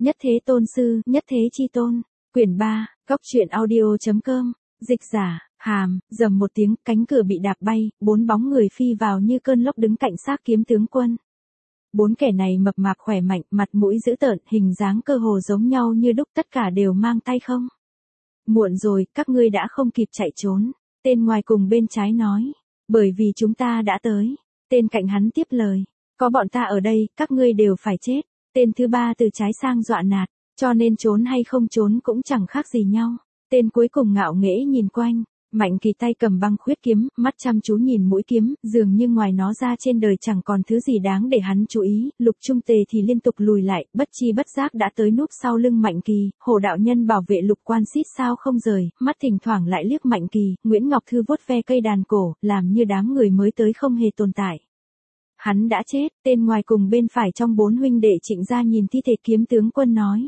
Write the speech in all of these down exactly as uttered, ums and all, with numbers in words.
Nhất thế tôn sư, nhất thế chi tôn. Quyển ba, Cóc truyện audio.com. Dịch giả, Hàm, rầm một tiếng, cánh cửa bị đạp bay, bốn bóng người phi vào như cơn lốc đứng cạnh xác kiếm tướng quân. Bốn kẻ này mập mạp khỏe mạnh, mặt mũi dữ tợn, hình dáng cơ hồ giống nhau như đúc, tất cả đều mang tay không. Muộn rồi, các ngươi đã không kịp chạy trốn. Tên ngoài cùng bên trái nói. Bởi vì chúng ta đã tới. Tên cạnh hắn tiếp lời. Có bọn ta ở đây, các ngươi đều phải chết. Tên thứ ba từ trái sang dọa nạt. Cho nên trốn hay không trốn cũng chẳng khác gì nhau. Tên cuối cùng ngạo nghễ nhìn quanh. Mạnh Kỳ tay cầm băng khuyết kiếm, mắt chăm chú nhìn mũi kiếm, dường như ngoài nó ra trên đời chẳng còn thứ gì đáng để hắn chú ý. Lục Trung Tề thì liên tục lùi lại, bất chi bất giác đã tới núp sau lưng Mạnh Kỳ. Hổ đạo nhân bảo vệ Lục Quan xít sao không rời, mắt thỉnh thoảng lại liếc Mạnh Kỳ. Nguyễn Ngọc Thư vuốt ve cây đàn cổ, làm như đám người mới tới không hề tồn tại. Hắn đã chết. Tên ngoài cùng bên phải trong bốn huynh đệ Trịnh gia nhìn thi thể kiếm tướng quân nói.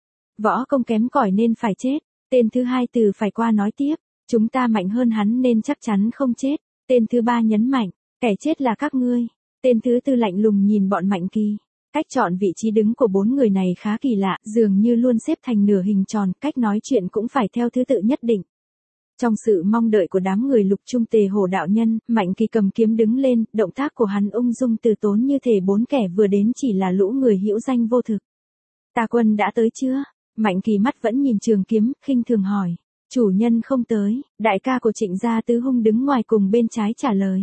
Võ công kém cỏi nên phải chết. Tên thứ hai từ phải qua nói tiếp. Chúng ta mạnh hơn hắn nên chắc chắn không chết. Tên thứ ba nhấn mạnh, kẻ chết là các ngươi. Tên thứ tư lạnh lùng nhìn bọn Mạnh Kỳ. Cách chọn vị trí đứng của bốn người này khá kỳ lạ, dường như luôn xếp thành nửa hình tròn, cách nói chuyện cũng phải theo thứ tự nhất định. Trong sự mong đợi của đám người Lục Trung Tề Hổ đạo nhân, Mạnh Kỳ cầm kiếm đứng lên, động tác của hắn ung dung từ tốn như thể bốn kẻ vừa đến chỉ là lũ người hữu danh vô thực. Tà quân đã tới chưa? Mạnh Kỳ mắt vẫn nhìn trường kiếm, khinh thường hỏi. Chủ nhân không tới, đại ca của Trịnh gia Tứ Hung đứng ngoài cùng bên trái trả lời.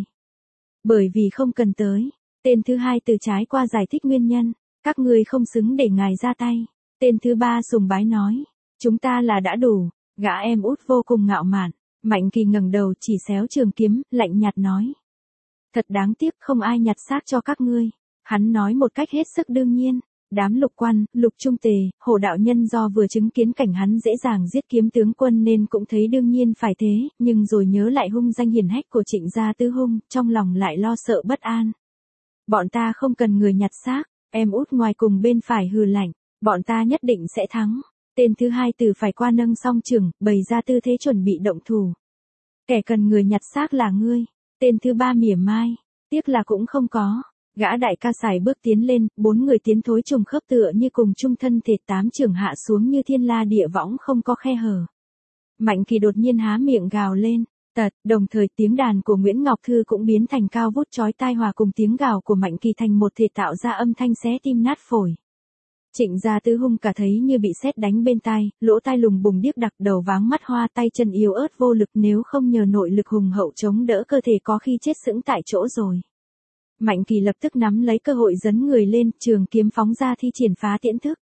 Bởi vì không cần tới. Tên thứ hai từ trái qua giải thích nguyên nhân. Các ngươi không xứng để ngài ra tay. Tên thứ ba sùng bái nói. Chúng ta là đã đủ. Gã em út vô cùng ngạo mạn. Mạnh Kỳ ngẩng đầu chỉ xéo trường kiếm, lạnh nhạt nói. Thật đáng tiếc không ai nhặt xác cho các ngươi. Hắn nói một cách hết sức đương nhiên. Đám Lục Quan, Lục Trung Tề, Hổ đạo nhân do vừa chứng kiến cảnh hắn dễ dàng giết kiếm tướng quân nên cũng thấy đương nhiên phải thế, nhưng rồi nhớ lại hung danh hiển hách của Trịnh gia Tứ Hung, trong lòng lại lo sợ bất an. Bọn ta không cần người nhặt xác, em út ngoài cùng bên phải hừ lạnh, bọn ta nhất định sẽ thắng. Tên thứ hai từ phải qua nâng song trường, bày ra tư thế chuẩn bị động thủ. Kẻ cần người nhặt xác là ngươi. Tên thứ ba mỉa mai, tiếc là cũng không có. Gã đại ca xài bước tiến lên, bốn người tiến thối trùng khớp tựa như cùng chung thân thể, tám trường hạ xuống như thiên la địa võng không có khe hở. Mạnh Kỳ đột nhiên há miệng gào lên, tật, đồng thời tiếng đàn của Nguyễn Ngọc Thư cũng biến thành cao vút chói tai hòa cùng tiếng gào của Mạnh Kỳ thành một thể tạo ra âm thanh xé tim nát phổi. Trịnh gia Tứ Hung cả thấy như bị sét đánh bên tai, lỗ tai lùng bùng điếc đặc, đầu váng mắt hoa, tay chân yếu ớt vô lực, nếu không nhờ nội lực hùng hậu chống đỡ cơ thể có khi chết sững tại chỗ rồi. Mạnh Kỳ lập tức nắm lấy cơ hội dấn người lên, trường kiếm phóng ra thi triển phá tiễn thức.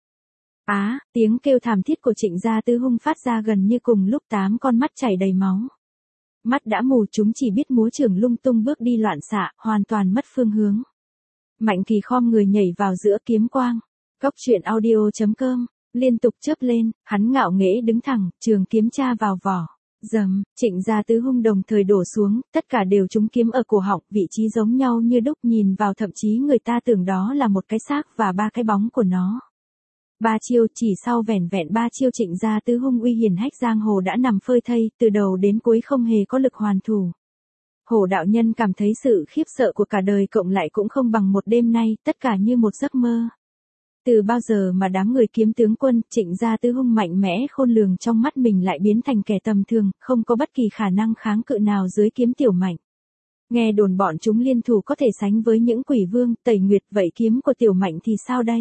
Á, tiếng kêu thảm thiết của Trịnh gia Tứ Hung phát ra gần như cùng lúc, tám con mắt chảy đầy máu. Mắt đã mù, chúng chỉ biết múa trường lung tung bước đi loạn xạ, hoàn toàn mất phương hướng. Mạnh Kỳ khom người nhảy vào giữa kiếm quang. Cóc truyện audio.com, liên tục chớp lên, hắn ngạo nghễ đứng thẳng, trường kiếm tra vào vỏ. Dầm, Trịnh gia Tứ Hung đồng thời đổ xuống, tất cả đều trúng kiếm ở cổ họng, vị trí giống nhau như đúc, nhìn vào thậm chí người ta tưởng đó là một cái xác và ba cái bóng của nó. Ba chiêu, chỉ sau vẻn vẹn ba chiêu Trịnh gia Tứ Hung uy hiển hách giang hồ đã nằm phơi thây, từ đầu đến cuối không hề có lực hoàn thủ. Hổ đạo nhân cảm thấy sự khiếp sợ của cả đời cộng lại cũng không bằng một đêm nay, tất cả như một giấc mơ. Từ bao giờ mà đám người kiếm tướng quân, Trịnh gia Tứ Hung mạnh mẽ khôn lường trong mắt mình lại biến thành kẻ tầm thường, không có bất kỳ khả năng kháng cự nào dưới kiếm Tiểu Mạnh. Nghe đồn bọn chúng liên thủ có thể sánh với những quỷ vương, Tẩy Nguyệt, vậy kiếm của Tiểu Mạnh thì sao đây?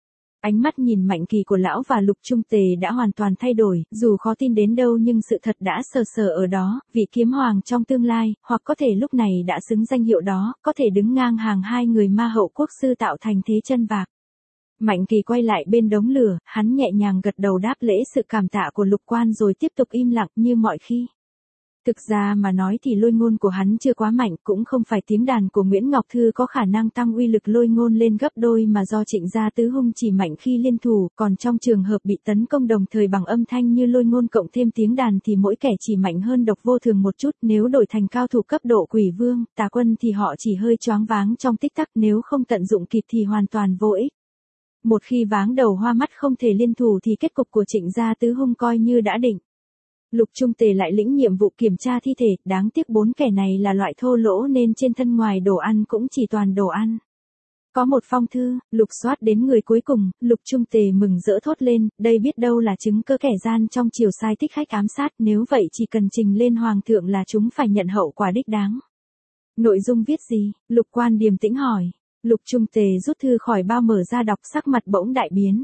Ánh mắt nhìn Mạnh Kỳ của lão và Lục Trung Tề đã hoàn toàn thay đổi, dù khó tin đến đâu nhưng sự thật đã sờ sờ ở đó, vị kiếm hoàng trong tương lai, hoặc có thể lúc này đã xứng danh hiệu đó, có thể đứng ngang hàng hai người ma hậu quốc sư tạo thành thế chân vạc. Mạnh Kỳ quay lại bên đống lửa, hắn nhẹ nhàng gật đầu đáp lễ sự cảm tạ của Lục Quan rồi tiếp tục im lặng như mọi khi. Thực ra mà nói thì lôi ngôn của hắn chưa quá mạnh, cũng không phải tiếng đàn của Nguyễn Ngọc Thư có khả năng tăng uy lực lôi ngôn lên gấp đôi mà do Trịnh gia Tứ Hung chỉ mạnh khi liên thủ, còn trong trường hợp bị tấn công đồng thời bằng âm thanh như lôi ngôn cộng thêm tiếng đàn thì mỗi kẻ chỉ mạnh hơn Độc Vô Thường một chút, nếu đổi thành cao thủ cấp độ Quỷ Vương, Tà Quân thì họ chỉ hơi choáng váng trong tích tắc, nếu không tận dụng kịp thì hoàn toàn vô ích. Một khi váng đầu hoa mắt không thể liên thủ thì kết cục của Trịnh gia Tứ Hung coi như đã định. Lục Trung Tề lại lĩnh nhiệm vụ kiểm tra thi thể, đáng tiếc bốn kẻ này là loại thô lỗ nên trên thân ngoài đồ ăn cũng chỉ toàn đồ ăn. Có một phong thư, lục soát đến người cuối cùng, Lục Trung Tề mừng rỡ thốt lên, đây biết đâu là chứng cơ kẻ gian trong triều sai thích khách ám sát, nếu vậy chỉ cần trình lên hoàng thượng là chúng phải nhận hậu quả đích đáng. Nội dung viết gì? Lục Quan điềm tĩnh hỏi. Lục Trung Tề rút thư khỏi bao mở ra đọc, sắc mặt bỗng đại biến.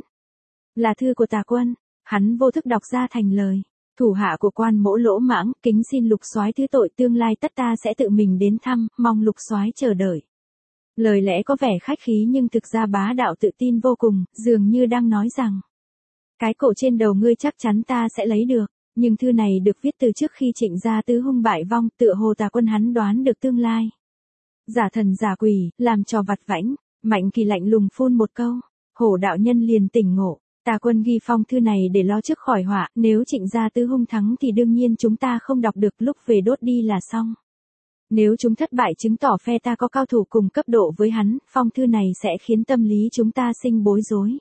Là thư của Tà Quân. Hắn vô thức đọc ra thành lời. Thủ hạ của Quan Mỗ lỗ mãng, kính xin Lục soái thứ tội, tương lai tất ta sẽ tự mình đến thăm, mong Lục soái chờ đợi. Lời lẽ có vẻ khách khí nhưng thực ra bá đạo tự tin vô cùng, dường như đang nói rằng cái cổ trên đầu ngươi chắc chắn ta sẽ lấy được. Nhưng thư này được viết từ trước khi Trịnh gia tứ hung bại vong, tựa hồ Tà Quân hắn đoán được tương lai. Giả thần giả quỷ, làm trò vặt vãnh. Mạnh Kỳ lạnh lùng phun một câu. Hổ đạo nhân liền tỉnh ngộ. Tà Quân ghi phong thư này để lo trước khỏi họa, nếu Trịnh gia tứ hung thắng thì đương nhiên chúng ta không đọc được, lúc về đốt đi là xong. Nếu chúng thất bại chứng tỏ phe ta có cao thủ cùng cấp độ với hắn, phong thư này sẽ khiến tâm lý chúng ta sinh bối rối.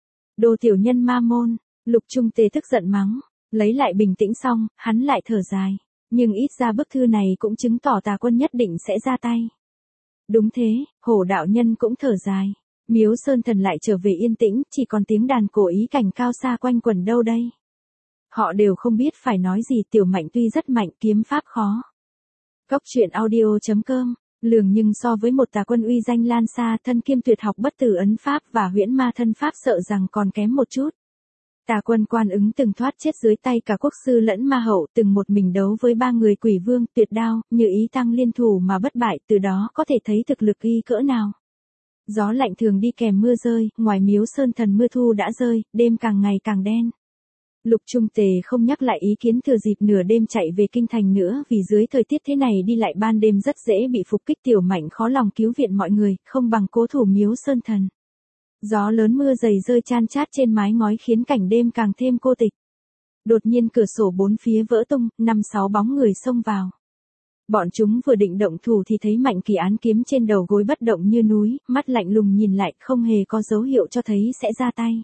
Đồ tiểu nhân ma môn, Lục Trung Tề tức giận mắng, lấy lại bình tĩnh xong, hắn lại thở dài. Nhưng ít ra bức thư này cũng chứng tỏ Tà Quân nhất định sẽ ra tay. Đúng thế, Hổ đạo nhân cũng thở dài. Miếu Sơn Thần lại trở về yên tĩnh, chỉ còn tiếng đàn cổ ý cảnh cao xa quanh quẩn đâu đây. Họ đều không biết phải nói gì, Tiểu Mạnh tuy rất mạnh, kiếm pháp khó. Cốc truyện audio chấm com, lường nhưng so với một Tà Quân uy danh lan xa, thân kiêm tuyệt học bất tử ấn pháp và huyễn ma thân pháp sợ rằng còn kém một chút. Tà Quân Quan Ứng từng thoát chết dưới tay cả quốc sư lẫn ma hậu, từng một mình đấu với ba người quỷ vương, tuyệt đao, như ý tăng liên thủ mà bất bại, từ đó có thể thấy thực lực y cỡ nào. Gió lạnh thường đi kèm mưa rơi, ngoài Miếu Sơn Thần mưa thu đã rơi, đêm càng ngày càng đen. Lục Trung Tề không nhắc lại ý kiến thừa dịp nửa đêm chạy về kinh thành nữa, vì dưới thời tiết thế này đi lại ban đêm rất dễ bị phục kích. Tiểu Mạnh khó lòng cứu viện mọi người, không bằng cố thủ Miếu Sơn Thần. Gió lớn mưa dày rơi chan chát trên mái ngói khiến cảnh đêm càng thêm cô tịch. Đột nhiên cửa sổ bốn phía vỡ tung, năm sáu bóng người xông vào. Bọn chúng vừa định động thủ thì thấy Mạnh Kỳ án kiếm trên đầu gối bất động như núi, mắt lạnh lùng nhìn lại, không hề có dấu hiệu cho thấy sẽ ra tay.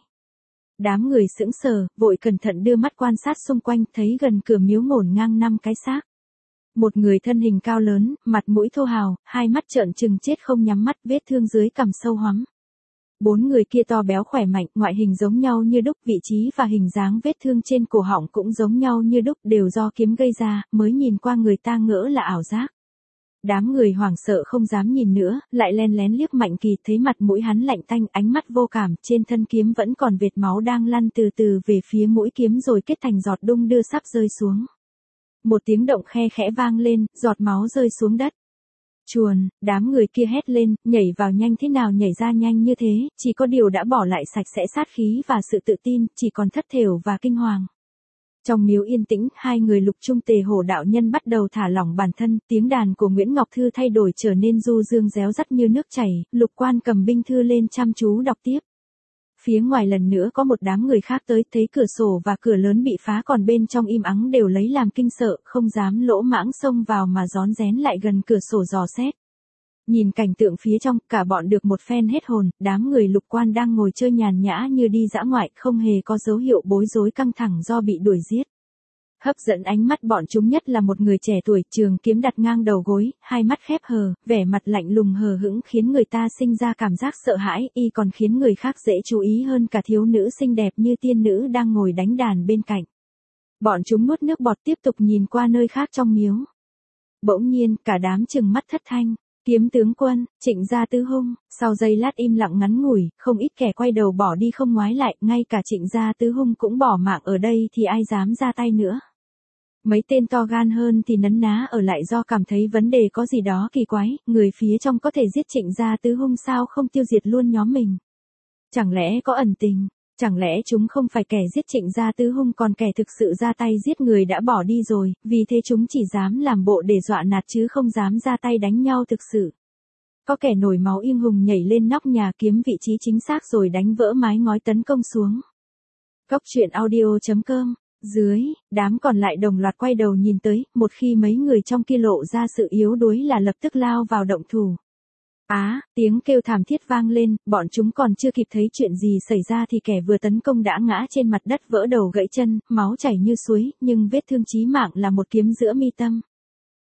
Đám người sững sờ, vội cẩn thận đưa mắt quan sát xung quanh, thấy gần cửa miếu ngổn ngang năm cái xác. Một người thân hình cao lớn, mặt mũi thô hào, hai mắt trợn trừng chết không nhắm mắt, vết thương dưới cằm sâu hoắm. Bốn người kia to béo khỏe mạnh, ngoại hình giống nhau như đúc, vị trí và hình dáng vết thương trên cổ họng cũng giống nhau như đúc, đều do kiếm gây ra, mới nhìn qua người ta ngỡ là ảo giác. Đám người hoảng sợ không dám nhìn nữa, lại len lén liếc Mạnh Kỳ, thấy mặt mũi hắn lạnh tanh, ánh mắt vô cảm, trên thân kiếm vẫn còn vệt máu đang lăn từ từ về phía mũi kiếm rồi kết thành giọt đung đưa sắp rơi xuống. Một tiếng động khe khẽ vang lên, giọt máu rơi xuống đất. Chuồn, đám người kia hét lên, nhảy vào nhanh thế nào nhảy ra nhanh như thế, chỉ có điều đã bỏ lại sạch sẽ sát khí và sự tự tin, chỉ còn thất thểu và kinh hoàng. Trong miếu yên tĩnh, hai người Lục Trung Tề Hổ đạo nhân bắt đầu thả lỏng bản thân, tiếng đàn của Nguyễn Ngọc Thư thay đổi trở nên du dương réo rắt như nước chảy, Lục Quan cầm binh thư lên chăm chú đọc tiếp. Phía ngoài lần nữa có một đám người khác tới, thấy cửa sổ và cửa lớn bị phá còn bên trong im ắng đều lấy làm kinh sợ, không dám lỗ mãng xông vào mà rón rén lại gần cửa sổ dò xét. Nhìn cảnh tượng phía trong, cả bọn được một phen hết hồn, đám người Lục Quan đang ngồi chơi nhàn nhã như đi dã ngoại, không hề có dấu hiệu bối rối căng thẳng do bị đuổi giết. Hấp dẫn ánh mắt bọn chúng nhất là một người trẻ tuổi, trường kiếm đặt ngang đầu gối, hai mắt khép hờ, vẻ mặt lạnh lùng hờ hững khiến người ta sinh ra cảm giác sợ hãi, y còn khiến người khác dễ chú ý hơn cả thiếu nữ xinh đẹp như tiên nữ đang ngồi đánh đàn bên cạnh. Bọn chúng nuốt nước bọt tiếp tục nhìn qua nơi khác trong miếu. Bỗng nhiên, cả đám trừng mắt thất thanh. Kiếm tướng quân, Trịnh gia tứ hung, sau giây lát im lặng ngắn ngủi, không ít kẻ quay đầu bỏ đi không ngoái lại, ngay cả Trịnh gia tứ hung cũng bỏ mạng ở đây thì ai dám ra tay nữa. Mấy tên to gan hơn thì nấn ná ở lại do cảm thấy vấn đề có gì đó kỳ quái, người phía trong có thể giết Trịnh gia tứ hung sao không tiêu diệt luôn nhóm mình. Chẳng lẽ có ẩn tình, chẳng lẽ chúng không phải kẻ giết Trịnh gia tứ hung còn kẻ thực sự ra tay giết người đã bỏ đi rồi, vì thế chúng chỉ dám làm bộ để dọa nạt chứ không dám ra tay đánh nhau thực sự. Có kẻ nổi máu im hùng nhảy lên nóc nhà kiếm vị trí chính xác rồi đánh vỡ mái ngói tấn công xuống. Cốc truyện audio chấm com. Dưới, đám còn lại đồng loạt quay đầu nhìn tới, một khi mấy người trong kia lộ ra sự yếu đuối là lập tức lao vào động thủ. Á, à, tiếng kêu thảm thiết vang lên, bọn chúng còn chưa kịp thấy chuyện gì xảy ra thì kẻ vừa tấn công đã ngã trên mặt đất vỡ đầu gãy chân, máu chảy như suối, nhưng vết thương chí mạng là một kiếm giữa mi tâm.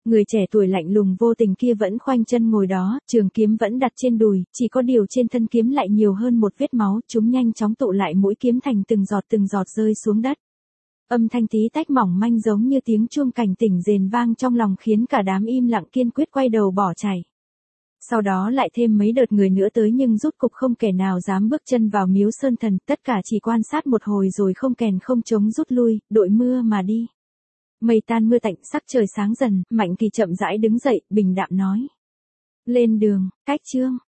Người trẻ tuổi lạnh lùng vô tình kia vẫn khoanh chân ngồi đó, trường kiếm vẫn đặt trên đùi, chỉ có điều trên thân kiếm lại nhiều hơn một vết máu, chúng nhanh chóng tụ lại mũi kiếm thành từng giọt từng giọt rơi xuống đất. Âm thanh tí tách mỏng manh giống như tiếng chuông cảnh tỉnh rền vang trong lòng khiến cả đám im lặng kiên quyết quay đầu bỏ chạy. Sau đó lại thêm mấy đợt người nữa tới nhưng rút cục không kẻ nào dám bước chân vào miếu sơn thần, tất cả chỉ quan sát một hồi rồi không kèn không trống rút lui, đội mưa mà đi. Mây tan mưa tạnh, sắc trời sáng dần, Mạnh Kỳ chậm rãi đứng dậy, bình đạm nói. Lên đường, cách chương.